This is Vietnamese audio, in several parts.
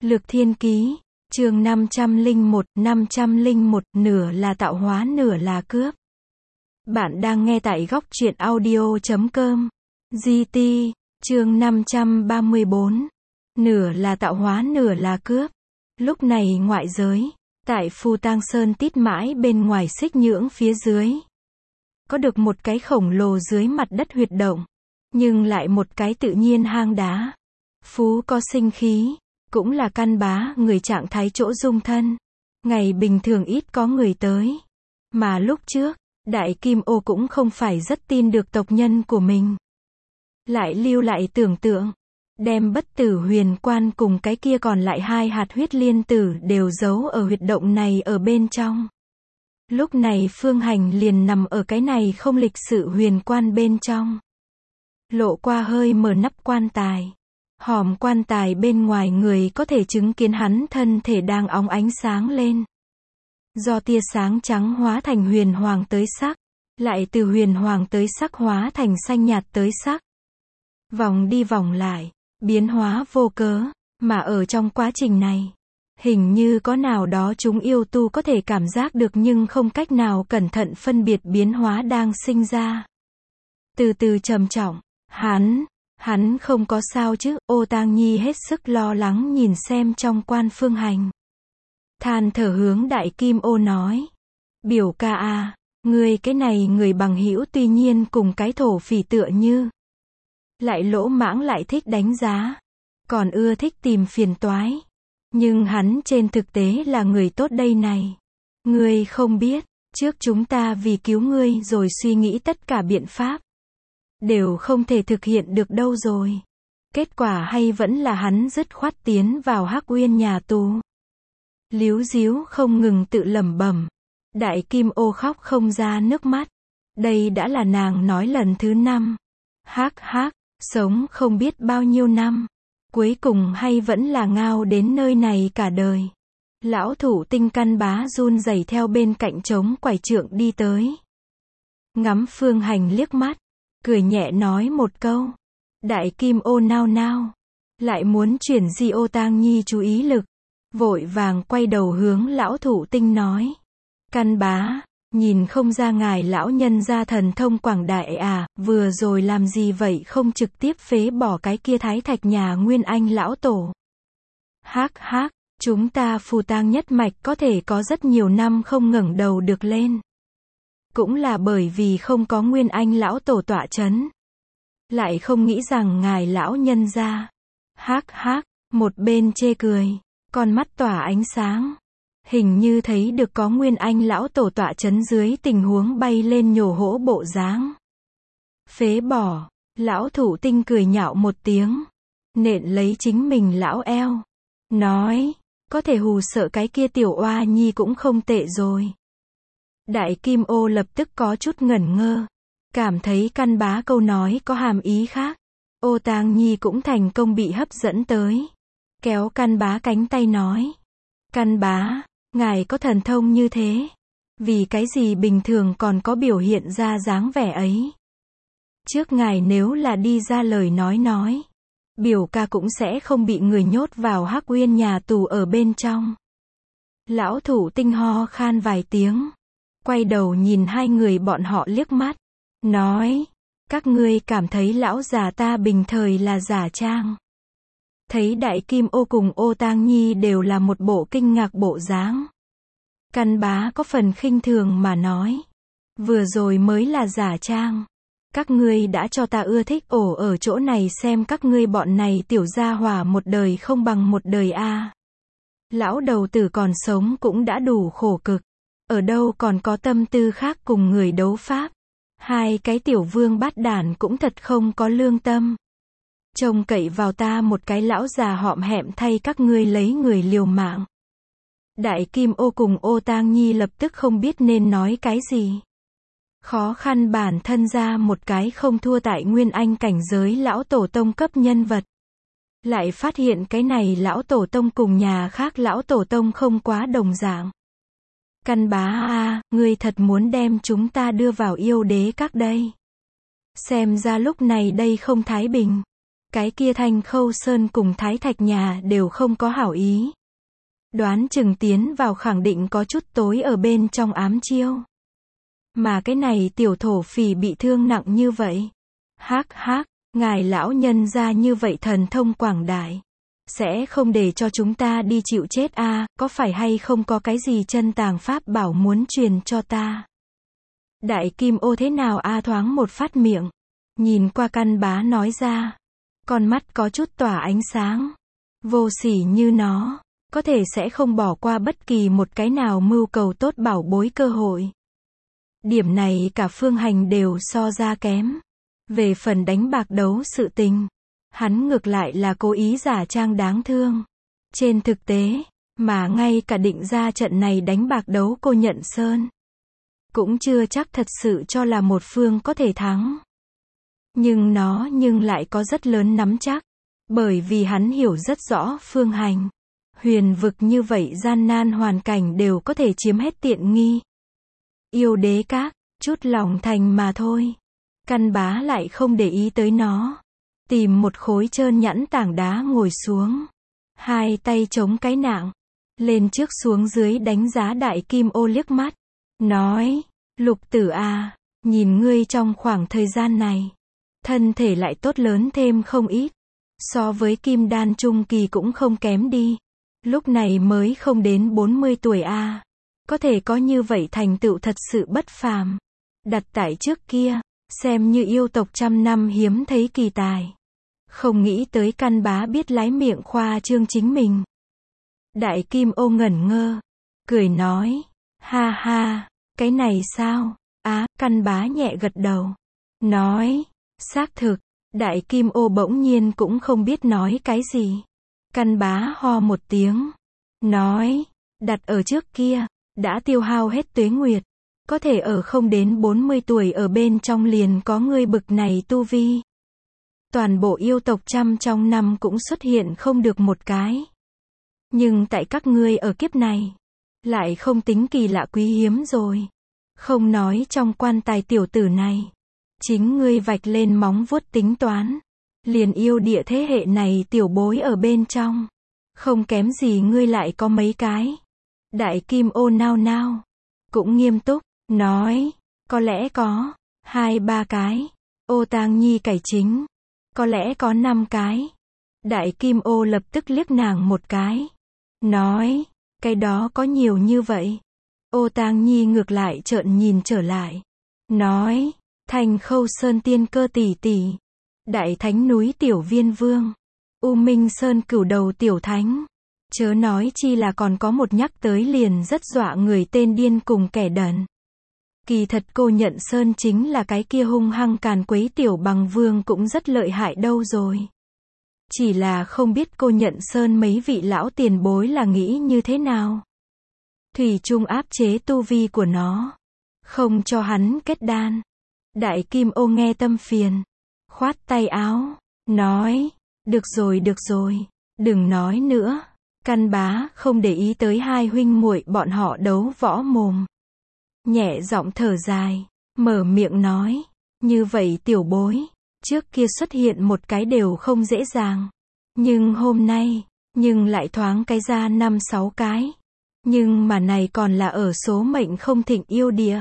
Lược Thiên Ký, chương 501, nửa là tạo hóa nửa là cướp. Bạn đang nghe tại góc truyện audio.com. GT, chương 534. Nửa là tạo hóa nửa là cướp. Lúc này ngoại giới, tại Phù Tang Sơn tít mãi bên ngoài xích nhưỡng phía dưới. Có được một cái khổng lồ dưới mặt đất huyệt động, nhưng lại một cái tự nhiên hang đá. Phú có sinh khí, cũng là căn bá người trạng thái chỗ dung thân. Ngày bình thường ít có người tới. Mà lúc trước, Đại Kim Ô cũng không phải rất tin được tộc nhân của mình. Lại lưu lại tưởng tượng, đem bất tử huyền quan cùng cái kia còn lại 2 hạt huyết liên tử đều giấu ở huyệt động này ở bên trong. Lúc này Phương Hành liền nằm ở cái này không lịch sự huyền quan bên trong. Lộ qua hơi mở nắp quan tài. Hòm quan tài bên ngoài người có thể chứng kiến hắn thân thể đang óng ánh sáng lên. Do tia sáng trắng hóa thành huyền hoàng tới sắc, lại từ huyền hoàng tới sắc hóa thành xanh nhạt tới sắc. Vòng đi vòng lại, biến hóa vô cớ, mà ở trong quá trình này, hình như có nào đó chúng yêu tu có thể cảm giác được nhưng không cách nào cẩn thận phân biệt biến hóa đang sinh ra. Từ từ trầm trọng, hắn không có sao chứ, Ô Tang Nhi hết sức lo lắng nhìn xem trong quan Phương Hành. Than thở hướng Đại Kim Ô nói. Biểu ca à, ngươi cái này người bằng hữu tuy nhiên cùng cái thổ phỉ tựa như. Lại lỗ mãng lại thích đánh giá. Còn ưa thích tìm phiền toái. Nhưng hắn trên thực tế là người tốt đây này. Ngươi không biết, trước chúng ta vì cứu ngươi rồi suy nghĩ tất cả biện pháp. Đều không thể thực hiện được đâu rồi. Kết quả hay vẫn là hắn dứt khoát tiến vào Hắc Uyên nhà tù. Líu díu không ngừng tự lẩm bẩm. Đại Kim Ô khóc không ra nước mắt. Đây đã là nàng nói lần thứ 5. Sống không biết bao nhiêu năm. Cuối cùng hay vẫn là ngao đến nơi này cả đời. Lão thủ tinh căn bá run rẩy theo bên cạnh trống quải trượng đi tới. Ngắm Phương Hành liếc mắt. Cười nhẹ nói một câu. Đại Kim Ô nao nao. Lại muốn chuyển di Ô Tang Nhi chú ý lực. Vội vàng quay đầu hướng lão thủ tinh nói. Căn bá, nhìn không ra ngài lão nhân gia thần thông quảng đại à, vừa rồi làm gì vậy không trực tiếp phế bỏ cái kia Thái Thạch nhà Nguyên Anh lão tổ. Chúng ta Phù Tang nhất mạch có thể có rất nhiều năm không ngẩng đầu được lên. Cũng là bởi vì không có Nguyên Anh lão tổ tọa chấn. Lại không nghĩ rằng ngài lão nhân gia. Một bên chê cười, con mắt tỏa ánh sáng. Hình như thấy được có Nguyên Anh lão tổ tọa chấn dưới tình huống bay lên nhổ hỗ bộ dáng. Phế bỏ, lão thủ tinh cười nhạo một tiếng. Nện lấy chính mình lão eo. Nói, có thể hù sợ cái kia tiểu oa nhi cũng không tệ rồi. Đại Kim Ô lập tức có chút ngẩn ngơ. Cảm thấy căn bá câu nói có hàm ý khác. Ô Tang Nhi cũng thành công bị hấp dẫn tới. Kéo căn bá cánh tay nói. Căn bá, ngài có thần thông như thế. Vì cái gì bình thường còn có biểu hiện ra dáng vẻ ấy. Trước ngài nếu là đi ra lời nói. Biểu ca cũng sẽ không bị người nhốt vào Hắc Uyên nhà tù ở bên trong. Lão thủ tinh ho khan vài tiếng. Quay đầu nhìn hai người bọn họ liếc mắt. Nói, các ngươi cảm thấy lão già ta bình thời là giả trang. Thấy Đại Kim Ô cùng Ô Tang Nhi đều là một bộ kinh ngạc bộ dáng. Căn bá có phần khinh thường mà nói. Vừa rồi mới là giả trang. Các ngươi đã cho ta ưa thích ổ ở chỗ này xem các ngươi bọn này tiểu gia hỏa một đời không bằng một đời a. Lão đầu tử còn sống cũng đã đủ khổ cực. Ở đâu còn có tâm tư khác cùng người đấu pháp. Hai cái tiểu vương bát đản cũng thật không có lương tâm. Trông cậy vào ta một cái lão già họm hẹm thay các ngươi lấy người liều mạng. Đại Kim Ô cùng Ô Tang Nhi lập tức không biết nên nói cái gì. Khó khăn bản thân ra một cái không thua tại Nguyên Anh cảnh giới lão tổ tông cấp nhân vật. Lại phát hiện cái này lão tổ tông cùng nhà khác lão tổ tông không quá đồng dạng. Căn bá a, ngươi thật muốn đem chúng ta đưa vào yêu đế các đây. Xem ra lúc này đây không thái bình. Cái kia Thanh Khâu Sơn cùng Thái Thạch nhà đều không có hảo ý. Đoán chừng tiến vào khẳng định có chút tối ở bên trong ám chiêu. Mà cái này tiểu thổ phỉ bị thương nặng như vậy. Hắc hắc, ngài lão nhân ra như vậy thần thông quảng đại. Sẽ không để cho chúng ta đi chịu chết a, có phải hay không có cái gì chân tàng pháp bảo muốn truyền cho ta? Đại Kim Ô thế nào a thoáng một phát miệng. Nhìn qua Căn Bá nói ra. Con mắt có chút tỏa ánh sáng. Vô sỉ như nó. Có thể sẽ không bỏ qua bất kỳ một cái nào mưu cầu tốt bảo bối cơ hội. Điểm này cả Phương Hành đều so ra kém. Về phần đánh bạc đấu sự tình. Hắn ngược lại là cố ý giả trang đáng thương. Trên thực tế, mà ngay cả định ra trận này đánh bạc đấu cô Nhận Sơn. Cũng chưa chắc thật sự cho là một phương có thể thắng. Nhưng lại có rất lớn nắm chắc. Bởi vì hắn hiểu rất rõ Phương Hành. Huyền vực như vậy gian nan hoàn cảnh đều có thể chiếm hết tiện nghi. Yêu đế các, chút lòng thành mà thôi. Căn Bá lại không để ý tới nó. Tìm một khối trơn nhẵn tảng đá ngồi xuống. Hai tay chống cái nạng. Lên trước xuống dưới đánh giá Đại Kim Ô liếc mắt. Nói, Lục tử à, nhìn ngươi trong khoảng thời gian này. Thân thể lại tốt lớn thêm không ít. So với Kim Đan Trung Kỳ cũng không kém đi. Lúc này mới không đến 40 tuổi a, có thể có như vậy thành tựu thật sự bất phàm. Đặt tại trước kia, xem như yêu tộc trăm năm hiếm thấy kỳ tài. Không nghĩ tới Căn Bá biết lái miệng khoa trương chính mình. Đại Kim Ô ngẩn ngơ, cười nói, ha ha, cái này sao? Căn Bá nhẹ gật đầu, nói, xác thực. Đại Kim Ô bỗng nhiên cũng không biết nói cái gì. Căn Bá ho một tiếng, nói, đặt ở trước kia, đã tiêu hao hết tuế nguyệt, có thể ở không đến 40 tuổi ở bên trong liền có ngươi bực này tu vi. Toàn bộ yêu tộc trăm trong năm cũng xuất hiện không được một cái. Nhưng tại các ngươi ở kiếp này, lại không tính kỳ lạ quý hiếm rồi. Không nói trong quan tài tiểu tử này, chính ngươi vạch lên móng vuốt tính toán. Liền yêu địa thế hệ này tiểu bối ở bên trong. Không kém gì ngươi lại có mấy cái. Đại Kim Ô nao nao. Cũng nghiêm túc, nói. Có lẽ có 2-3 cái. Ô Tang Nhi cải chính. Có lẽ có 5 cái. Đại Kim Ô lập tức liếc nàng một cái. Nói. Cái đó có nhiều như vậy. Ô Tang Nhi ngược lại trợn nhìn trở lại. Nói. Thành Khâu Sơn tiên cơ tỷ tỷ. Đại Thánh núi Tiểu Viên Vương. U Minh Sơn cửu đầu Tiểu Thánh. Chớ nói chi là còn có một nhắc tới liền rất dọa người tên điên cùng kẻ đần. Kỳ thật cô Nhận Sơn chính là cái kia hung hăng càn quấy Tiểu Bằng Vương cũng rất lợi hại đâu rồi. Chỉ là không biết cô Nhận Sơn mấy vị lão tiền bối là nghĩ như thế nào. Thủy chung áp chế tu vi của nó. Không cho hắn kết đan. Đại Kim Ô nghe tâm phiền. Khoát tay áo. Nói. Được rồi. Đừng nói nữa. Căn Bá không để ý tới hai huynh muội bọn họ đấu võ mồm. Nhẹ giọng thở dài. Mở miệng nói. Như vậy tiểu bối. Trước kia xuất hiện một cái đều không dễ dàng. Nhưng hôm nay. Nhưng lại thoáng cái ra 5-6 cái. Nhưng mà này còn là ở số mệnh không thịnh yêu địa.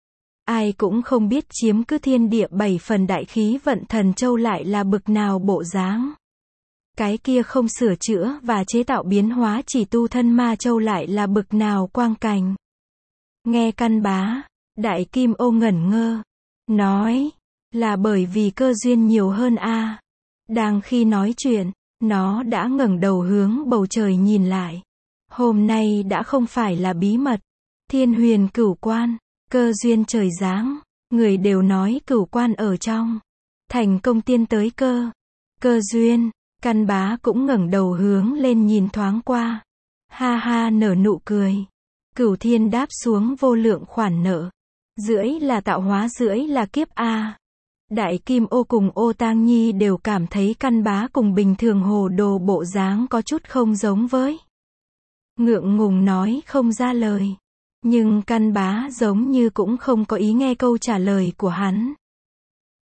Ai cũng không biết chiếm cứ thiên địa 7 phần đại khí vận thần châu lại là bực nào bộ dáng. Cái kia không sửa chữa và chế tạo biến hóa chỉ tu thân ma châu lại là bực nào quang cảnh. Nghe Căn Bá, Đại Kim Ô ngẩn ngơ. Nói, là bởi vì cơ duyên nhiều hơn a. Đang khi nói chuyện, nó đã ngẩng đầu hướng bầu trời nhìn lại. Hôm nay đã không phải là bí mật. Thiên Huyền Cửu Quan. Cơ duyên trời giáng, người đều nói cửu quan ở trong. Thành công tiên tới cơ duyên. Căn Bá cũng ngẩng đầu hướng lên nhìn thoáng qua. Ha ha nở nụ cười. Cửu thiên đáp xuống vô lượng khoản nợ. Rưỡi là tạo hóa rưỡi là kiếp a. Đại Kim Ô cùng Ô Tang Nhi đều cảm thấy Căn Bá cùng bình thường hồ đồ bộ dáng có chút không giống với. Ngượng ngùng nói không ra lời. Nhưng Căn Bá giống như cũng không có ý nghe câu trả lời của hắn.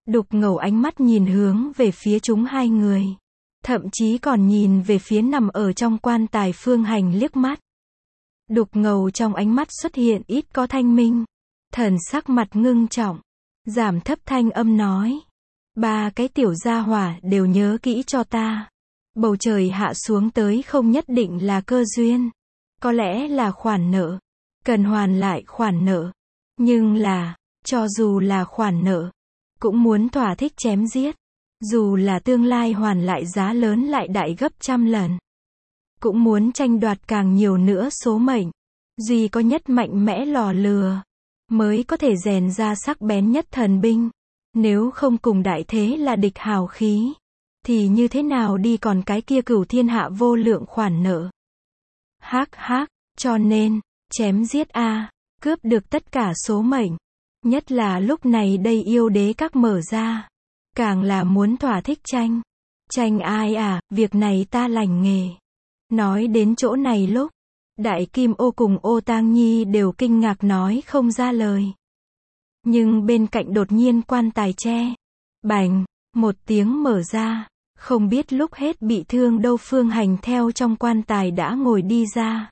Đục Ngầu ánh mắt nhìn hướng về phía chúng hai người. Thậm chí còn nhìn về phía nằm ở trong quan tài Phương Hành liếc mắt. Đục Ngầu trong ánh mắt xuất hiện ít có thanh minh. Thần sắc mặt ngưng trọng. Giảm thấp thanh âm nói. Ba cái tiểu gia hỏa đều nhớ kỹ cho ta. Bầu trời hạ xuống tới không nhất định là cơ duyên. Có lẽ là khoản nợ. Cần hoàn lại khoản nợ. Nhưng là, cho dù là khoản nợ, cũng muốn thỏa thích chém giết. Dù là tương lai hoàn lại giá lớn lại đại gấp trăm lần. Cũng muốn tranh đoạt càng nhiều nữa số mệnh. Duy có nhất mạnh mẽ lò lừa, mới có thể rèn ra sắc bén nhất thần binh. Nếu không cùng đại thế là địch hào khí, thì như thế nào đi còn cái kia cửu thiên hạ vô lượng khoản nợ. Hắc hắc, cho nên, chém giết a, cướp được tất cả số mệnh. Nhất là lúc này đây yêu đế các mở ra. Càng là muốn thỏa thích tranh. Tranh ai à, việc này ta lành nghề. Nói đến chỗ này lúc, Đại Kim Ô cùng Ô Tang Nhi đều kinh ngạc nói không ra lời. Nhưng bên cạnh đột nhiên quan tài tre. Bành, một tiếng mở ra. Không biết lúc hết bị thương đâu Phương Hành theo trong quan tài đã ngồi đi ra.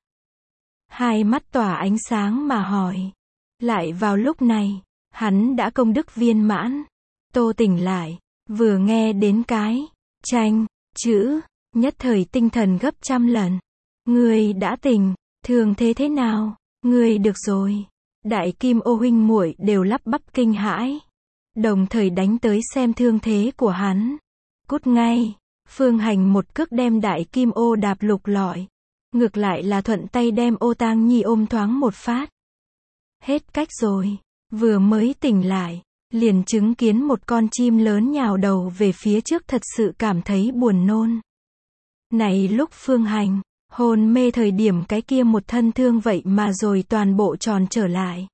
Hai mắt tỏa ánh sáng mà hỏi. Lại vào lúc này, hắn đã công đức viên mãn. Tô tỉnh lại, vừa nghe đến cái tranh chữ, nhất thời tinh thần gấp trăm lần. Ngươi đã tỉnh, thường thế thế nào? Ngươi được rồi. Đại Kim Ô huynh muội đều lắp bắp kinh hãi, đồng thời đánh tới xem thương thế của hắn. Cút ngay. Phương Hành một cước đem Đại Kim Ô đạp lục lọi. Ngược lại là thuận tay đem Ô Tang Nhi ôm thoáng một phát. Hết cách rồi. Vừa mới tỉnh lại, liền chứng kiến một con chim lớn nhào đầu về phía trước thật sự cảm thấy buồn nôn. Này lúc Phương Hành hôn mê thời điểm cái kia một thân thương vậy mà rồi toàn bộ tròn trở lại.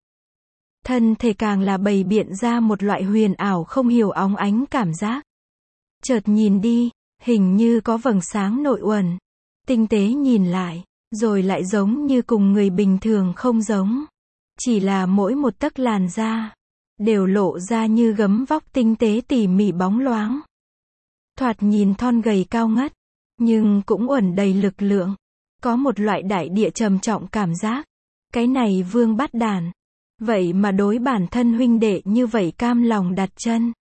Thân thể càng là bày biện ra một loại huyền ảo không hiểu óng ánh cảm giác. Chợt nhìn đi, hình như có vầng sáng nội uẩn. Tinh tế nhìn lại, rồi lại giống như cùng người bình thường không giống. Chỉ là mỗi một tấc làn da, đều lộ ra như gấm vóc tinh tế tỉ mỉ bóng loáng. Thoạt nhìn thon gầy cao ngất, nhưng cũng uẩn đầy lực lượng. Có một loại đại địa trầm trọng cảm giác. Cái này Vương Bát Đản, vậy mà đối bản thân huynh đệ như vậy cam lòng đặt chân.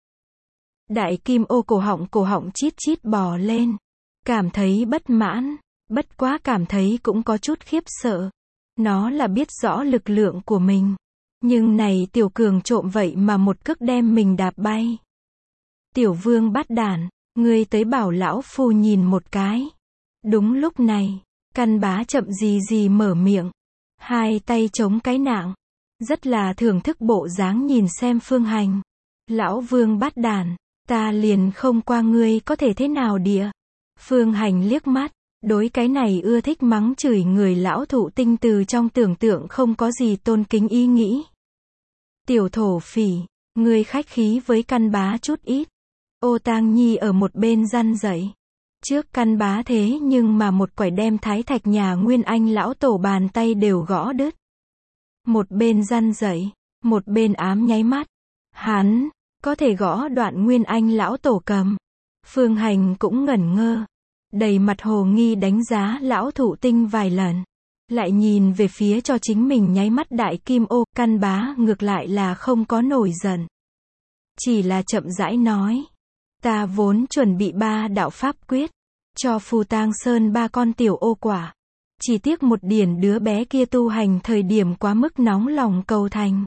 Đại Kim Ô cổ họng chít chít bò lên. Cảm thấy bất mãn, bất quá cảm thấy cũng có chút khiếp sợ. Nó là biết rõ lực lượng của mình. Nhưng này tiểu cường trộm vậy mà một cước đem mình đạp bay. Tiểu Vương Bát Đản, ngươi tới bảo lão phu nhìn một cái. Đúng lúc này, Căn Bá chậm gì gì mở miệng. Hai tay chống cái nạng. Rất là thưởng thức bộ dáng nhìn xem Phương Hành. Lão Vương Bát Đản, ta liền không qua ngươi có thể thế nào địa. Phương Hành liếc mắt. Đối cái này ưa thích mắng chửi người lão thụ tinh từ trong tưởng tượng không có gì tôn kính ý nghĩ. Tiểu thổ phỉ, ngươi khách khí với Căn Bá chút ít. Ô Tang Nhi ở một bên răn dậy. Trước Căn Bá thế nhưng mà một quải đem Thái Thạch nhà Nguyên Anh lão tổ bàn tay đều gõ đứt. Một bên răn dậy, một bên ám nháy mắt. Hắn, có thể gõ đoạn Nguyên Anh lão tổ cầm. Phương Hành cũng ngẩn ngơ. Đầy mặt hồ nghi đánh giá lão thụ tinh vài lần. Lại nhìn về phía cho chính mình nháy mắt Đại Kim Ô. Căn Bá ngược lại là không có nổi giận. Chỉ là chậm rãi nói. Ta vốn chuẩn bị 3 đạo pháp quyết. Cho Phù Tang Sơn 3 con tiểu ô quả. Chỉ tiếc một điển đứa bé kia tu hành thời điểm quá mức nóng lòng cầu thành.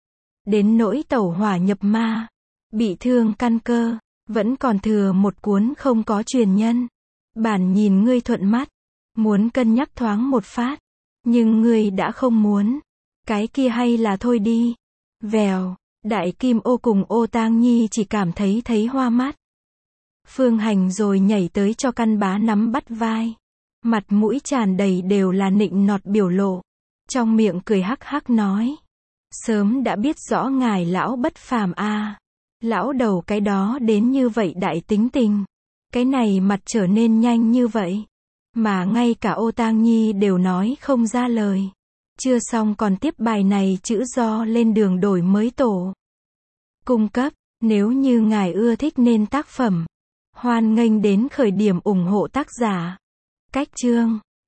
Đến nỗi tẩu hỏa nhập ma. Bị thương căn cơ. Vẫn còn thừa một cuốn không có truyền nhân. Bản nhìn ngươi thuận mắt. Muốn cân nhắc thoáng một phát. Nhưng ngươi đã không muốn. Cái kia hay là thôi đi. Vèo. Đại Kim Ô cùng Ô Tang Nhi chỉ cảm thấy hoa mắt. Phương Hành rồi nhảy tới cho Căn Bá nắm bắt vai. Mặt mũi tràn đầy đều là nịnh nọt biểu lộ. Trong miệng cười hắc hắc nói. Sớm đã biết rõ ngài lão bất phàm a. Lão đầu cái đó đến như vậy đại tính tình. Cái này mặt trở nên nhanh như vậy. Mà ngay cả Ô Tang Nhi đều nói không ra lời. Chưa xong còn tiếp bài này chữ do lên đường đổi mới tổ. Cung cấp. Nếu như ngài ưa thích nên tác phẩm, hoan nghênh đến khởi điểm ủng hộ tác giả. Cách chương